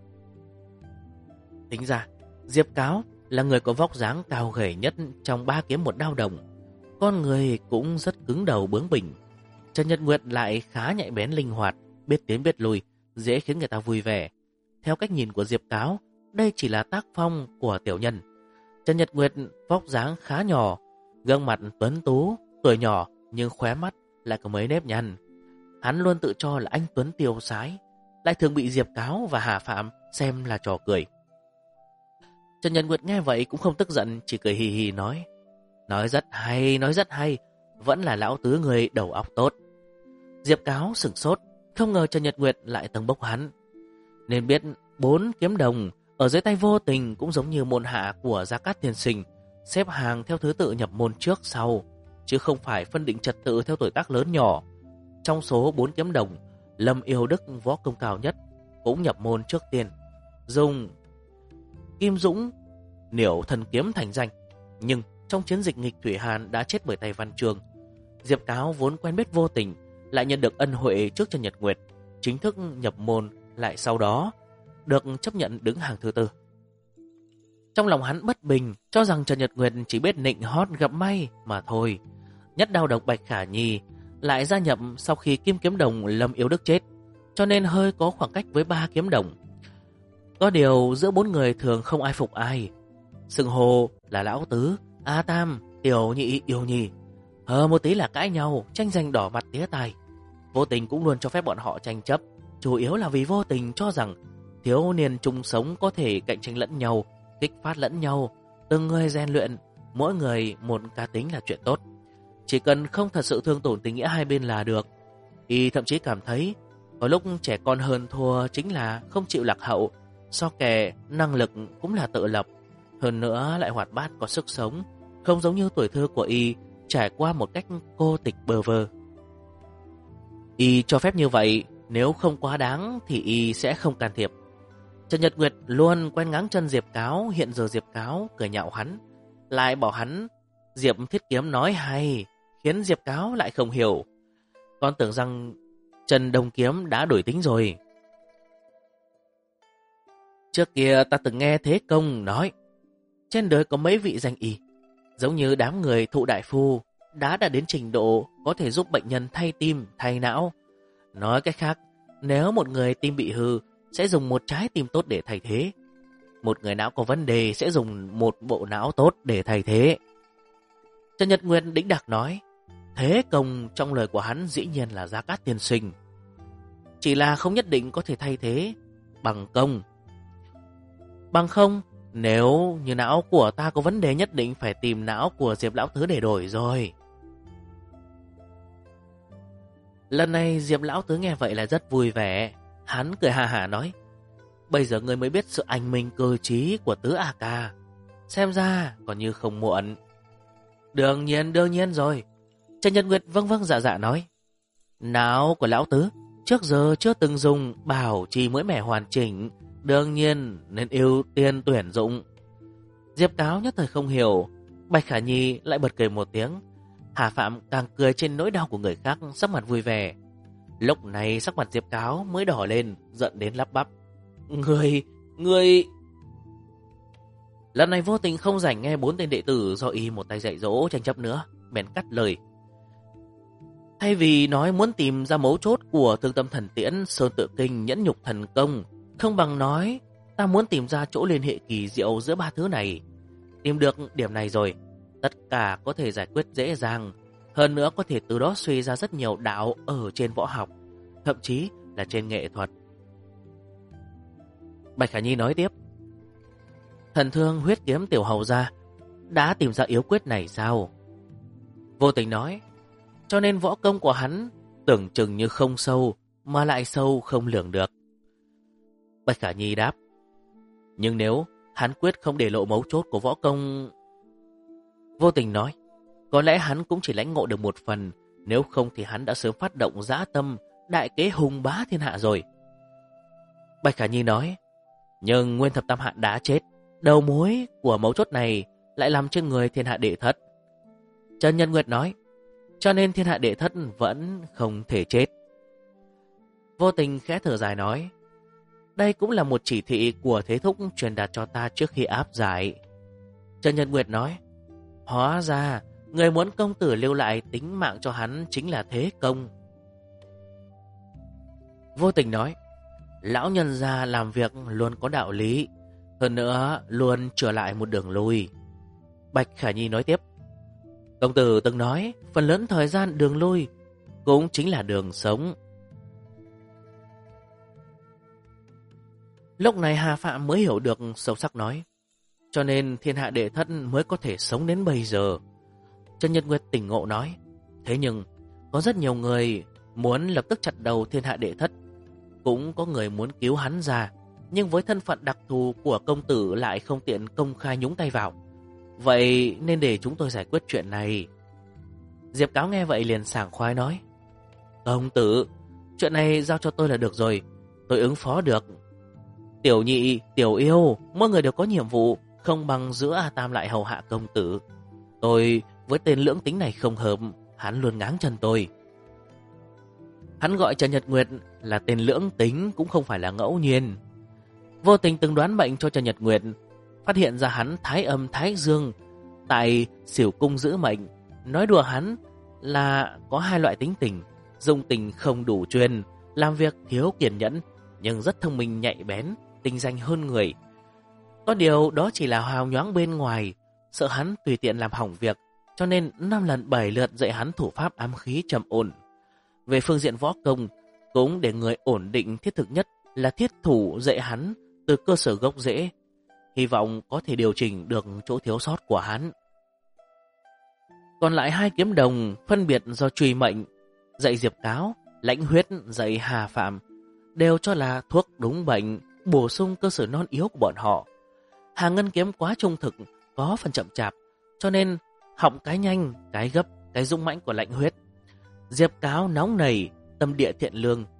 Tính ra, Diệp Cáo là người có vóc dáng cao gầy nhất trong 3 kiếm một đao đồng. Con người cũng rất cứng đầu bướng bỉnh. Trần Nhật Nguyệt lại khá nhạy bén linh hoạt, biết tiến biết lùi, dễ khiến người ta vui vẻ. Theo cách nhìn của Diệp Cáo, đây chỉ là tác phong của tiểu nhân. Trần Nhật Nguyệt vóc dáng khá nhỏ, gương mặt tuấn tú, tuổi nhỏ nhưng khóe mắt lại có mấy nếp nhăn. Hắn luôn tự cho là anh tuấn tiêu sái, lại thường bị Diệp Cáo và Hà Phạm xem là trò cười. Trần Nhật Nguyệt nghe vậy cũng không tức giận, chỉ cười hì hì nói: nói rất hay, vẫn là lão tứ người đầu óc tốt. Diệp Cáo sửng sốt, không ngờ Trần Nhật Nguyệt lại tầng bốc hắn. Nên biết 4 kiếm đồng ở dưới tay Vô Tình cũng giống như môn hạ của Gia Cát Tiên Sinh, xếp hàng theo thứ tự nhập môn trước sau, chứ không phải phân định trật tự theo tuổi tác lớn nhỏ. Trong số 4 kiếm đồng, Lâm Yêu Đức võ công cao nhất, cũng nhập môn trước tiên, dùng Kim Dũng Niểu Thần Kiếm thành danh. Nhưng trong chiến dịch nghịch Thủy Hàn đã chết bởi tay Văn Chương. Diệp Cáo vốn quen biết Vô Tình, lại nhận được ân huệ trước Trần Nhật Nguyệt, chính thức nhập môn, lại sau đó được chấp nhận đứng hàng thứ 4. Trong lòng hắn bất bình, cho rằng Trần Nhật Nguyệt chỉ biết nịnh hót gặp may mà thôi. Nhất đao độc Bạch Khả Nhi lại gia nhập sau khi Kim Kiếm Đồng Lâm Yếu Đức chết, cho nên hơi có khoảng cách với 3 kiếm đồng. Có điều giữa 4 người thường không ai phục ai. Xưng hô là lão tứ, A Tam, tiểu nhị, yêu nhì. Một tí là cãi nhau, tranh giành đỏ mặt tía tai. Vô Tình cũng luôn cho phép bọn họ tranh chấp, chủ yếu là vì Vô Tình cho rằng thiếu niên chung sống có thể cạnh tranh lẫn nhau, kích phát lẫn nhau, từng người rèn luyện, mỗi người một cá tính là chuyện tốt. Chỉ cần không thật sự thương tổn tình nghĩa hai bên là được. Y thậm chí cảm thấy có lúc trẻ con hơn thua chính là không chịu lạc hậu, so kè năng lực cũng là tự lập, hơn nữa lại hoạt bát có sức sống, không giống như tuổi thơ của Y trải qua một cách cô tịch bơ vơ. Y cho phép như vậy Nếu không quá đáng thì y sẽ không can thiệp. Trần Nhật Nguyệt luôn quen ngáng chân Diệp Cáo. Hiện giờ Diệp Cáo cười nhạo hắn, lại bảo hắn Diệp Thiết Kiếm nói hay, khiến Diệp Cáo lại không hiểu. Con tưởng rằng Trần Đông Kiếm đã đổi tính rồi. Trước kia ta từng nghe Thế Công nói, trên đời có mấy vị danh y, giống như đám người Thụ Đại Phu, đã đến trình độ có thể giúp bệnh nhân thay tim, thay não. Nói cách khác, nếu một người tim bị hư, sẽ dùng một trái tim tốt để thay thế. Một người não có vấn đề sẽ dùng một bộ não tốt để thay thế. Trần Nhật Nguyệt đĩnh đạc nói, Thế Công trong lời của hắn dĩ nhiên là Gia Cát tiên sinh. Chỉ là không nhất định có thể thay thế bằng công. Bằng không, nếu như não của ta có vấn đề nhất định phải tìm não của Diệp Lão Tứ để đổi rồi. Lần này Diệp Lão Tứ nghe vậy là rất vui vẻ. Hắn cười hà hà nói, bây giờ ngươi mới biết sự anh minh cơ trí của Tứ A Ca. Xem ra còn như không muộn. Đương nhiên rồi. Trần Nhật Nguyệt vâng dạ dạ nói, não của Lão Tứ trước giờ chưa từng dùng, bảo trì mới mẻ hoàn chỉnh, đương nhiên nên ưu tiên tuyển dụng. Diệp Cáo nhất thời không hiểu. Bạch Khả Nhi lại bật cười một tiếng. Hà Phạm càng cười trên nỗi đau của người khác, sắc mặt vui vẻ. Lúc này sắc mặt Diệp Cáo mới đỏ lên, giận đến lắp bắp, Người... Lần này vô tình không rảnh nghe 4 tên đệ tử do y một tay dạy dỗ tranh chấp nữa, bèn cắt lời. Thay vì nói muốn tìm ra mấu chốt của Thương Tâm Thần Tiễn, Sơn Tự Kinh, Nhẫn Nhục Thần Công, không bằng nói ta muốn tìm ra chỗ liên hệ kỳ diệu giữa ba thứ này. Tìm được điểm này rồi, tất cả có thể giải quyết dễ dàng. Hơn nữa có thể từ đó suy ra rất nhiều đạo ở trên võ học, thậm chí là trên nghệ thuật. Bạch Khả Nhi nói tiếp, Thần Thương Huyết Kiếm Tiểu Hầu gia đã tìm ra yếu quyết này sao? Vô Tình nói, cho nên võ công của hắn tưởng chừng như không sâu, mà lại sâu không lường được. Bạch Khả Nhi đáp, nhưng nếu hắn quyết không để lộ mấu chốt của võ công... Vô Tình nói, có lẽ hắn cũng chỉ lãnh ngộ được một phần, nếu không thì hắn đã sớm phát động dã tâm, đại kế hùng bá thiên hạ rồi. Bạch Khả Nhi nói, nhưng Nguyên Thập Tam Hạ đã chết, đầu mối của mấu chốt này lại làm trên người thiên hạ đệ thất. Trần Nhân Nguyệt nói, cho nên thiên hạ đệ thất vẫn không thể chết. Vô Tình khẽ thở dài nói, đây cũng là một chỉ thị của Thế Thúc truyền đạt cho ta trước khi áp giải. Trần Nhân Nguyệt nói, hóa ra người muốn công tử lưu lại tính mạng cho hắn chính là Thế Công. Vô Tình nói, lão nhân gia làm việc luôn có đạo lý, hơn nữa luôn trở lại một đường lui. Bạch Khả Nhi nói tiếp, công tử từng nói phần lớn thời gian đường lui cũng chính là đường sống. Lúc này Hà Phạm mới hiểu được sâu sắc nói, cho nên thiên hạ đệ thất mới có thể sống đến bây giờ. Trần Nhật Nguyệt tỉnh ngộ nói, thế nhưng có rất nhiều người muốn lập tức chặt đầu thiên hạ đệ thất, cũng có người muốn cứu hắn ra, nhưng với thân phận đặc thù của công tử lại không tiện công khai nhúng tay vào. Vậy nên để chúng tôi giải quyết chuyện này. Diệp Cáo nghe vậy liền sảng khoái nói, công tử, chuyện này giao cho tôi là được rồi, tôi ứng phó được. Tiểu Nhị, Tiểu Yêu, mỗi người đều có nhiệm vụ, không bằng giữa A Tam lại hầu hạ công tử. Tôi với tên lưỡng tính này không hợp, hắn luôn ngáng chân tôi. Hắn gọi Trần Nhật Nguyệt là tên lưỡng tính cũng không phải là ngẫu nhiên. Vô Tình từng đoán mệnh cho Trần Nhật Nguyệt, phát hiện ra hắn thái âm thái dương tại Xỉu Cung giữ mệnh, nói đùa hắn là có hai loại tính tình, dung tình không đủ chuyên, làm việc thiếu kiên nhẫn, nhưng rất thông minh nhạy bén, tinh danh hơn người. Có điều đó chỉ là hào nhoáng bên ngoài, sợ hắn tùy tiện làm hỏng việc, cho nên 5 lần 7 lượt dạy hắn thủ pháp ám khí trầm ổn. Về phương diện võ công, cũng để người ổn định thiết thực nhất là thiết thủ dạy hắn từ cơ sở gốc rễ, hy vọng có thể điều chỉnh được chỗ thiếu sót của hắn. Còn lại 2 kiếm đồng phân biệt do Truy Mệnh dạy Diệp Cáo, Lãnh Huyết dạy Hà Phạm, đều cho là thuốc đúng bệnh, bổ sung cơ sở non yếu của bọn họ. Hà Ngân kiếm quá trung thực, có phần chậm chạp, cho nên họng cái nhanh, cái gấp, cái dũng mãnh của Lãnh Huyết. Diệp Cáo nóng nảy, tâm địa thiện lương,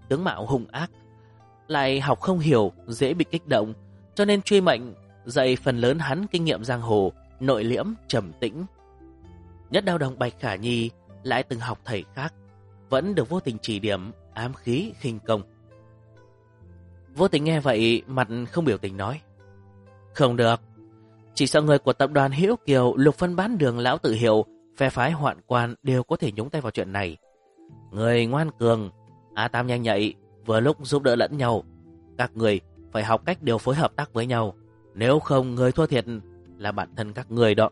tướng mạo hung ác, lại học không hiểu, dễ bị kích động, cho nên truy mệnh dạy phần lớn hắn kinh nghiệm giang hồ, nội liễm, trầm tĩnh. Nhất Đao Đồng Bạch Khả Nhi lại từng học thầy khác, vẫn được Vô Tình chỉ điểm ám khí khinh công. Vô Tình nghe vậy, mặt không biểu tình nói: Không được, chỉ sợ người của tập đoàn Hữu Kiều, Lục Phân Bán Đường, Lão Tự Hiệu, phe phái Hoạn Quan đều có thể nhúng tay vào chuyện này. Người ngoan cường, A Tam nhanh nhạy, vừa lúc giúp đỡ lẫn nhau. Các người phải học cách điều phối hợp tác với nhau, nếu không người thua thiệt là bản thân các người đó.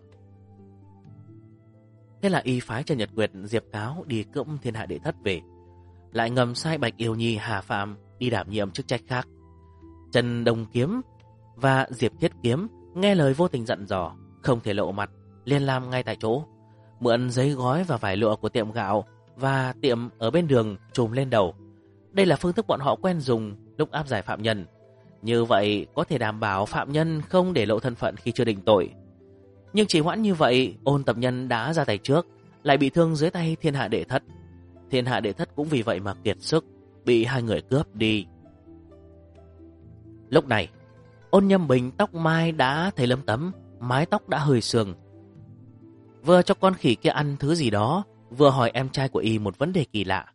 Thế là y phái Trần Nhật Nguyệt, Diệp Cáo đi cưỡng Thiên Hạ Đệ Thất về, lại ngầm sai Bạch Yêu Nhi, Hà Phạm đi đảm nhiệm chức trách khác. Trần Đồng Kiếm và Diệp Thiết Kiếm nghe lời Vô Tình dặn dò, không thể lộ mặt, liền làm ngay tại chỗ, mượn giấy gói và vải lụa của tiệm gạo và tiệm ở bên đường trùm lên đầu. Đây là phương thức bọn họ quen dùng lúc áp giải phạm nhân. Như vậy có thể đảm bảo phạm nhân không để lộ thân phận khi chưa định tội. Nhưng chỉ hoãn như vậy, Ôn Tập Nhân đã ra tay trước, lại bị thương dưới tay Thiên Hạ Đệ Thất. Thiên Hạ Đệ Thất cũng vì vậy mà kiệt sức, bị hai người cướp đi. Lúc này, Ôn Nhâm Bình tóc mai đã thấy lấm tấm, mái tóc đã hơi sương. Vừa cho con khỉ kia ăn thứ gì đó, vừa hỏi em trai của y một vấn đề kỳ lạ.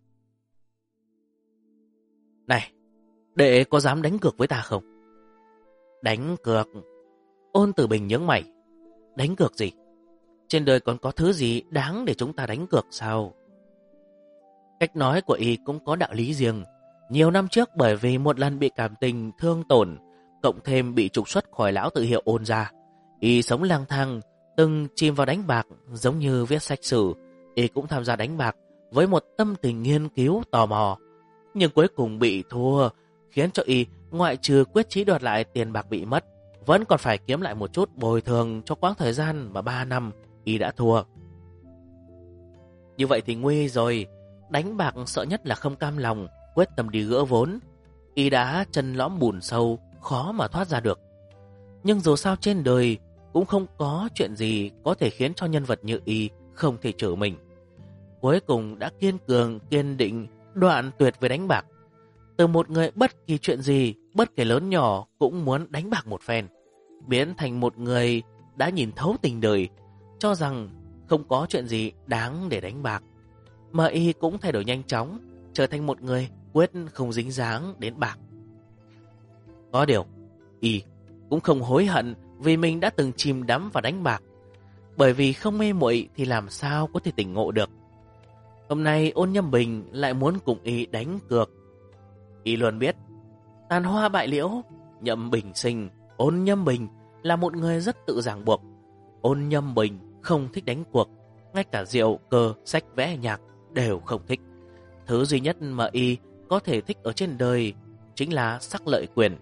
Này, đệ có dám đánh cược với ta không? Đánh cược? Ôn Tử Bình nhướng mày. Đánh cược gì? Trên đời còn có thứ gì đáng để chúng ta đánh cược sao? Cách nói của y cũng có đạo lý riêng. Nhiều năm trước bởi vì một lần bị cảm tình thương tổn, cộng thêm bị trục xuất khỏi Lão Tự Hiệu Ôn gia, y sống lang thang, từng chìm vào đánh bạc. Giống như viết sách sử, y cũng tham gia đánh bạc với một tâm tình nghiên cứu tò mò, nhưng cuối cùng bị thua, khiến cho y ngoại trừ quyết chí đoạt lại tiền bạc bị mất, vẫn còn phải kiếm lại một chút bồi thường cho quãng thời gian mà 3 năm y đã thua. Như vậy thì nguy rồi. Đánh bạc sợ nhất là không cam lòng, quyết tâm đi gỡ vốn. Y đã chân lõm bùn sâu, khó mà thoát ra được. Nhưng dù sao trên đời cũng không có chuyện gì có thể khiến cho nhân vật như y không thể trở mình. Cuối cùng đã kiên cường, kiên định, đoạn tuyệt với đánh bạc. Từ một người bất kỳ chuyện gì, bất kể lớn nhỏ cũng muốn đánh bạc một phen, biến thành một người đã nhìn thấu tình đời, cho rằng không có chuyện gì đáng để đánh bạc. Mà y cũng thay đổi nhanh chóng, trở thành một người quyết không dính dáng đến bạc. Có điều, y cũng không hối hận vì mình đã từng chìm đắm vào đánh bạc, bởi vì không mê muội thì làm sao có thể tỉnh ngộ được. Hôm nay Ôn Nhâm Bình lại muốn cùng y đánh cược. Y luôn biết, tàn hoa bại liễu, nhậm bình sinh. Ôn Nhâm Bình là một người rất tự ràng buộc. Ôn Nhâm Bình không thích đánh cuộc, ngay cả rượu, cờ, sách vẽ, nhạc đều không thích. Thứ duy nhất mà y có thể thích ở trên đời chính là sắc lợi quyền.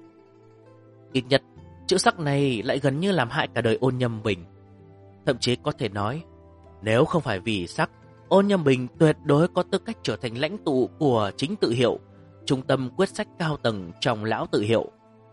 Ít nhất, chữ sắc này lại gần như làm hại cả đời Ôn Nhâm Bình. Thậm chí có thể nói, nếu không phải vì sắc, Ôn Nhâm Bình tuyệt đối có tư cách trở thành lãnh tụ của chính Tự Hiệu, trung tâm quyết sách cao tầng trong Lão Tự Hiệu.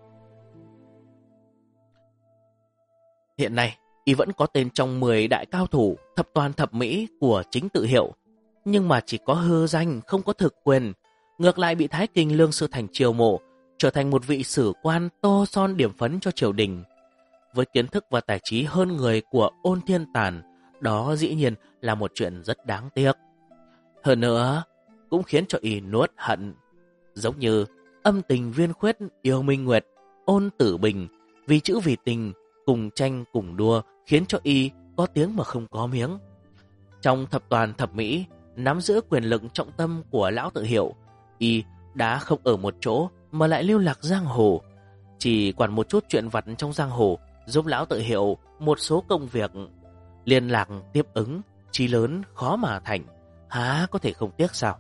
Hiện nay, y vẫn có tên trong 10 đại cao thủ thập toàn thập mỹ của chính Tự Hiệu, nhưng mà chỉ có hư danh, không có thực quyền. Ngược lại bị Thái Kinh Lương Sư Thành chiêu mộ, trở thành một vị sử quan tô son điểm phấn cho triều đình. Với kiến thức và tài trí hơn người của Ôn Thiên Tàn, đó dĩ nhiên là một chuyện rất đáng tiếc. Hơn nữa, cũng khiến cho y nuốt hận. Giống như âm tình viên khuyết yêu Minh Nguyệt, Ôn Tử Bình, vì chữ vì tình, cùng tranh cùng đua, khiến cho y có tiếng mà không có miếng. Trong thập toàn thập mỹ, nắm giữ quyền lực trọng tâm của Lão Tự Hiệu, y đã không ở một chỗ mà lại lưu lạc giang hồ. Chỉ quản một chút chuyện vặt trong giang hồ, giúp Lão Tự Hiệu một số công việc, liên lạc tiếp ứng, chí lớn khó mà thành, há có thể không tiếc sao?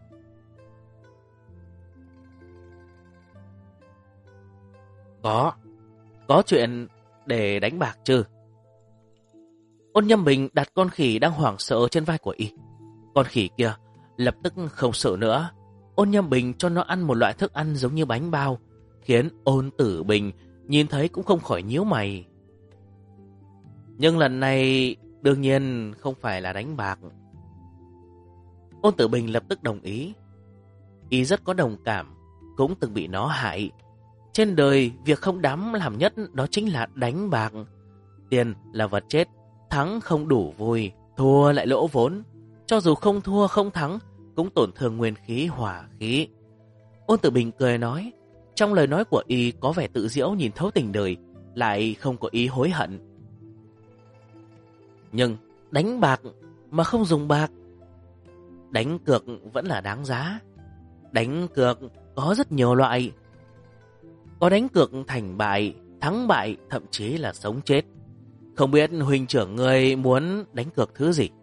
Có chuyện để đánh bạc chứ? Ôn Nhâm Bình đặt con khỉ đang hoảng sợ trên vai của y. Con khỉ kia lập tức không sợ nữa. Ôn Nhâm Bình cho nó ăn một loại thức ăn giống như bánh bao, khiến Ôn Tử Bình nhìn thấy cũng không khỏi nhíu mày. Nhưng lần này đương nhiên không phải là đánh bạc. Ôn Tử Bình lập tức đồng ý. y rất có đồng cảm, cũng từng bị nó hại. Trên đời, việc không đáng làm nhất đó chính là đánh bạc. Tiền là vật chết, thắng không đủ vui, thua lại lỗ vốn. Cho dù không thua không thắng, cũng tổn thương nguyên khí hỏa khí. Ôn Tử Bình cười nói, trong lời nói của y có vẻ tự giễu nhìn thấu tình đời, lại không có ý hối hận. Nhưng đánh bạc mà không dùng bạc, đánh cược vẫn là đáng giá. Đánh cược có rất nhiều loại. Có đánh cược thành bại, thắng bại, thậm chí là sống chết. Không biết huynh trưởng ngươi muốn đánh cược thứ gì?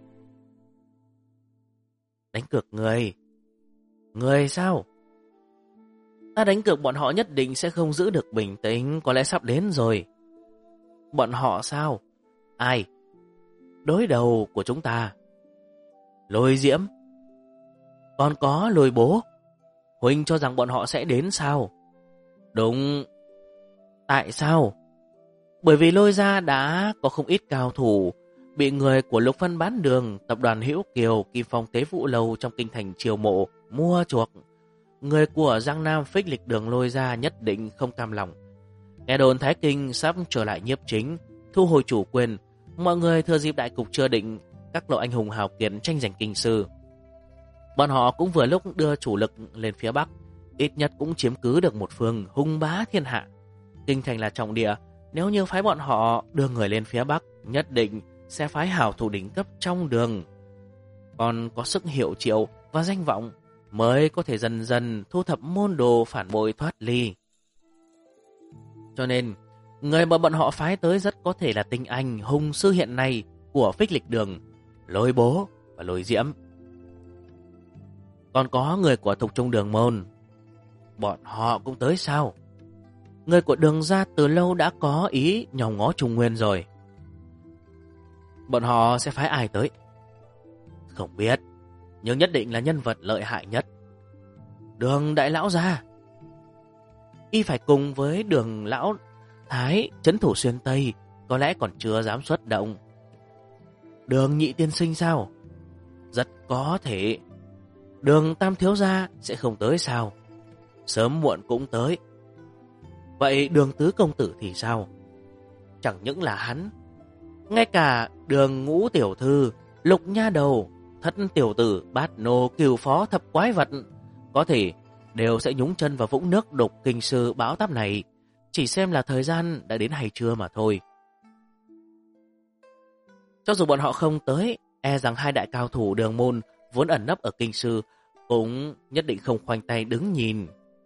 Đánh cược người. Người sao? Ta đánh cược bọn họ nhất định sẽ không giữ được bình tĩnh, có lẽ sắp đến rồi. Bọn họ sao? Ai? Đối đầu của chúng ta. Lôi Diễm. Còn có Lôi Bố. Huynh cho rằng bọn họ sẽ đến sao? Đúng. Tại sao? Bởi vì Lôi gia đã có không ít cao thủ bị người của Lục Phân Bán Đường, tập đoàn Hữu Kiều, Kim Phong Tế Vũ Lâu trong kinh thành chiêu mộ, mua chuộc. Người của Giang Nam Phích Lịch Đường Lôi gia nhất định không cam lòng. Nghe đồn Thái Kinh sắp trở lại nhiếp chính, thu hồi chủ quyền. Mọi người thừa dịp đại cục chưa định, các lộ anh hùng hào kiệt tranh giành kinh sư. Bọn họ cũng vừa lúc đưa chủ lực lên phía Bắc, ít nhất cũng chiếm cứ được một phương hung bá thiên hạ. Kinh thành là trọng địa, nếu như phái bọn họ đưa người lên phía Bắc, nhất định sẽ phái hảo thủ đỉnh cấp trong đường. Còn có sức hiệu triệu và danh vọng mới có thể dần dần thu thập môn đồ phản bội thoát ly. Cho nên, người mà bọn họ phái tới rất có thể là tinh anh hùng sư hiện nay của Phích Lịch Đường, Lôi Bố và Lôi Diễm. Còn có người của Thục Trung Đường Môn. Bọn họ cũng tới sao? Người của Đường gia từ lâu đã có ý nhòm ngó Trung Nguyên rồi. Bọn họ sẽ phái ai tới? Không biết, nhưng nhất định là nhân vật lợi hại nhất. Đường đại lão gia. Y phải cùng với Đường lão Thái trấn thủ xuyên Tây, có lẽ còn chưa dám xuất động. Đường nhị tiên sinh sao? Rất có thể. Đường tam thiếu gia sẽ không tới sao? Sớm muộn cũng tới. Vậy Đường tứ công tử thì sao? Chẳng những là hắn, ngay cả Đường ngũ tiểu thư, Lục nha đầu, Thất tiểu tử, Bát nô, Cừu phó, Thập quái vật, có thể đều sẽ nhúng chân vào vũng nước đục kinh sư bão táp này. Chỉ xem là thời gian đã đến hay chưa mà thôi. Cho dù bọn họ không tới, e rằng hai đại cao thủ Đường môn vốn ẩn nấp ở kinh sư cũng nhất định không khoanh tay đứng nhìn.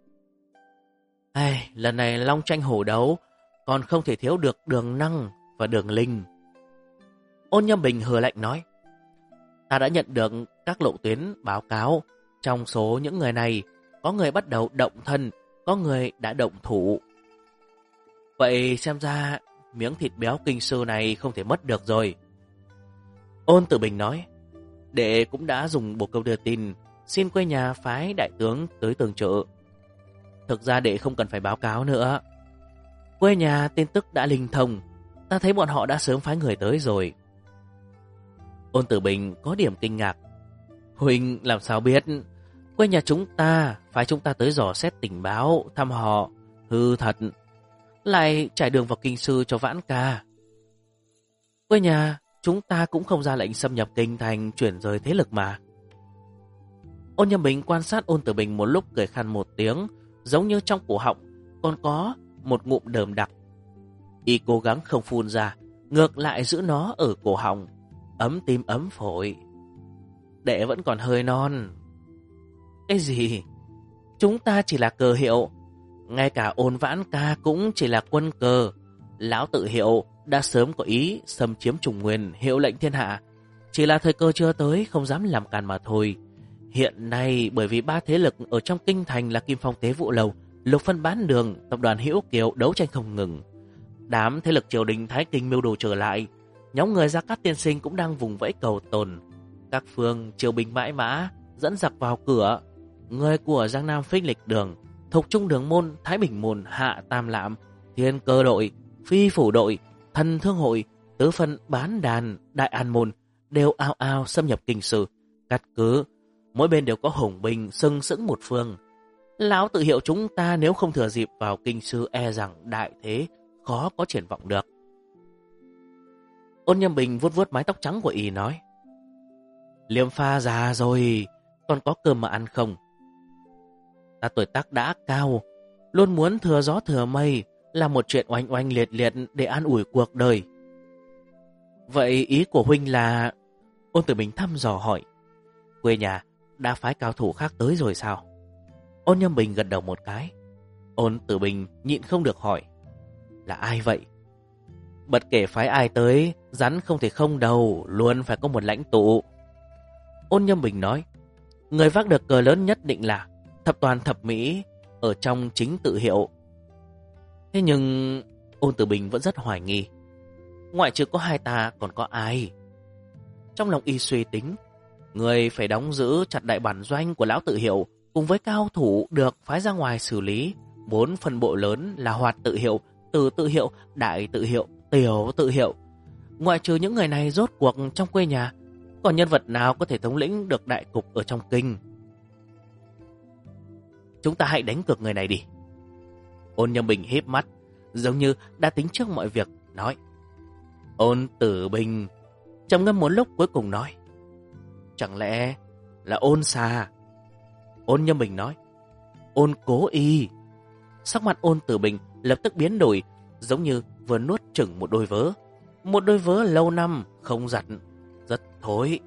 Lần này long tranh hổ đấu, còn không thể thiếu được Đường Năng và Đường Linh. Ôn Nhâm Bình hừ lạnh nói, ta đã nhận được các lộ tuyến báo cáo. Trong số những người này, có người bắt đầu động thân, có người đã động thủ. Vậy xem ra miếng thịt béo kinh sư này không thể mất được rồi. Ôn Tử Bình nói, đệ cũng đã dùng bồ câu đưa tin, xin quê nhà phái đại tướng tới tường trợ. Thực ra đệ không cần phải báo cáo nữa. Quê nhà tin tức đã linh thông, ta thấy bọn họ đã sớm phái người tới rồi. Ôn Tử Bình có điểm kinh ngạc. Huynh làm sao biết? Quê nhà chúng ta phái chúng ta tới dò xét tình báo, thăm họ. Hư thật. Lại trải đường vào kinh sư cho Vãn ca. Quê nhà chúng ta cũng không ra lệnh xâm nhập kinh thành, chuyển rời thế lực mà. Ôn Nhâm Bình quan sát Ôn Tử Bình một lúc, cười khăn một tiếng, giống như trong cổ họng còn có một ngụm đờm đặc. Y cố gắng không phun ra, ngược lại giữ nó ở cổ họng, ấm tim ấm phổi. Đệ vẫn còn hơi non. Cái gì? Chúng ta chỉ là cờ hiệu. Ngay cả Ôn Vãn ca cũng chỉ là quân cờ. Lão tự hiệu đã sớm có ý xâm chiếm Trung Nguyên, hiệu lệnh thiên hạ. Chỉ là thời cơ chưa tới, không dám làm càn mà thôi. Hiện nay bởi vì ba thế lực ở trong kinh thành là Kim Phong Tế Vũ Lâu, Lục Phân Bán Đường, tập đoàn Hữu Kiều đấu tranh không ngừng. Đám thế lực triều đình Thái Kinh mưu đồ trở lại. Nhóm người Gia Cát tiên sinh cũng đang vùng vẫy cầu tồn. Các phương triều binh mãi mã dẫn giặc vào cửa. Người của Giang Nam Phích Lịch Đường, Thục Trung Đường Môn, Thái Bình Môn, Hạ Tam Lạm, Thiên Cơ đội, Phi Phủ đội, Thần Thương hội, Tứ Phân Bán Đàn, Đại An Môn đều ao ao xâm nhập kinh sư, cắt cứ mỗi bên đều có hùng binh sừng sững một phương. Lão tự hiệu chúng ta nếu không thừa dịp vào kinh sư e rằng đại thế khó có triển vọng được. Ôn Nhâm Bình vuốt vuốt mái tóc trắng của y nói: Liêm Pha già rồi, còn có cơm mà ăn không? Ta tuổi tác đã cao, luôn muốn thừa gió thừa mây, làm một chuyện oanh oanh liệt liệt để an ủi cuộc đời. Vậy ý của huynh là... Ôn Tử Bình thăm dò hỏi: Quê nhà đã phái cao thủ khác tới rồi sao? Ôn Nhâm Bình gật đầu một cái. Ôn Tử Bình nhịn không được hỏi: Là ai vậy? Bất kể phái ai tới, rắn không thể không đầu, luôn phải có một lãnh tụ. Ôn Nhâm Bình nói: Người vác được cờ lớn nhất định là thập toàn thập mỹ ở trong chính tự hiệu. Thế nhưng Ôn Tử Bình vẫn rất hoài nghi. Ngoại trừ có hai ta còn có ai? Trong lòng y suy tính, người phải đóng giữ chặt đại bản doanh của lão tự hiệu cùng với cao thủ được phái ra ngoài xử lý 4 phân bộ lớn là Hoạt tự hiệu, Từ tự hiệu, Đại tự hiệu, Tiểu tự hiệu. Ngoại trừ những người này, rốt cuộc trong quê nhà còn nhân vật nào có thể thống lĩnh được đại cục ở trong kinh? Chúng ta hãy đánh cược người này đi. Ôn Nhâm Bình híp mắt, giống như đã tính trước mọi việc, nói. Ôn Tử Bình trầm ngâm một lúc cuối cùng nói: Chẳng lẽ là Ôn Xà? Ôn Nhâm Bình nói: Ôn Cố Y. Sắc mặt Ôn Tử Bình lập tức biến đổi, giống như vừa nuốt chửng một đôi vớ. Một đôi vớ lâu năm không giặt, rất thối.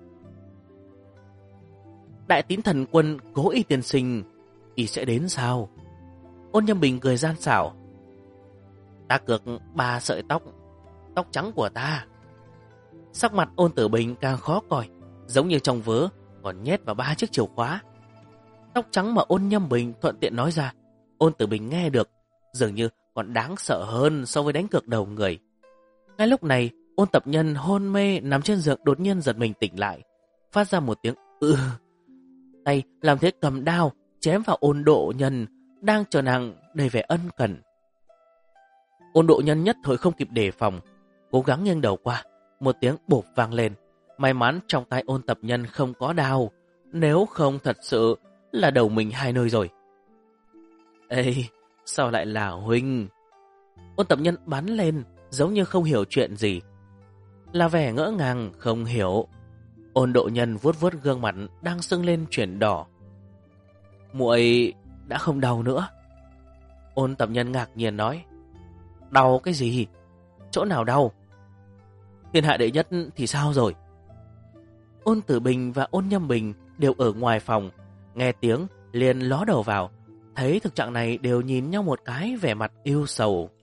Đại tín thần quân Cố Y tiên sinh, y sẽ đến sao? Ôn Nhâm Bình cười gian xảo: Ta cược 3 sợi tóc, tóc trắng của ta. Sắc mặt Ôn Tử Bình càng khó coi, giống như trong vớ còn nhét vào 3 chiếc chìa khóa. Tóc trắng mà Ôn Nhâm Bình thuận tiện nói ra, Ôn Tử Bình nghe được dường như còn đáng sợ hơn so với đánh cược đầu người. Ngay lúc này, Ôn Tập Nhân hôn mê nằm trên giường đột nhiên giật mình tỉnh lại, phát ra một tiếng tay làm thế cầm đao chém vào Ôn Độ Nhân đang chờ nàng đầy vẻ ân cần. Ôn Độ Nhân nhất thời không kịp đề phòng, cố gắng nghiêng đầu qua, một tiếng bộp vang lên. May mắn trong tay Ôn Tập Nhân không có đao, nếu không thật sự là đầu mình hai nơi rồi. Ê, sao lại là huynh? Ôn Tập Nhân bắn lên, giống như không hiểu chuyện gì, là vẻ ngỡ ngàng không hiểu. Ôn Độ Nhân vuốt vuốt gương mặt đang sưng lên chuyển đỏ. Muội đã không đau nữa. Ôn Tập Nhân ngạc nhiên nói: Đau cái gì? Chỗ nào đau? Thiên hạ đệ nhất thì sao rồi? Ôn Tử Bình và Ôn Nhâm Bình đều ở ngoài phòng, nghe tiếng liền ló đầu vào, thấy thực trạng này đều nhìn nhau một cái vẻ mặt yêu sầu.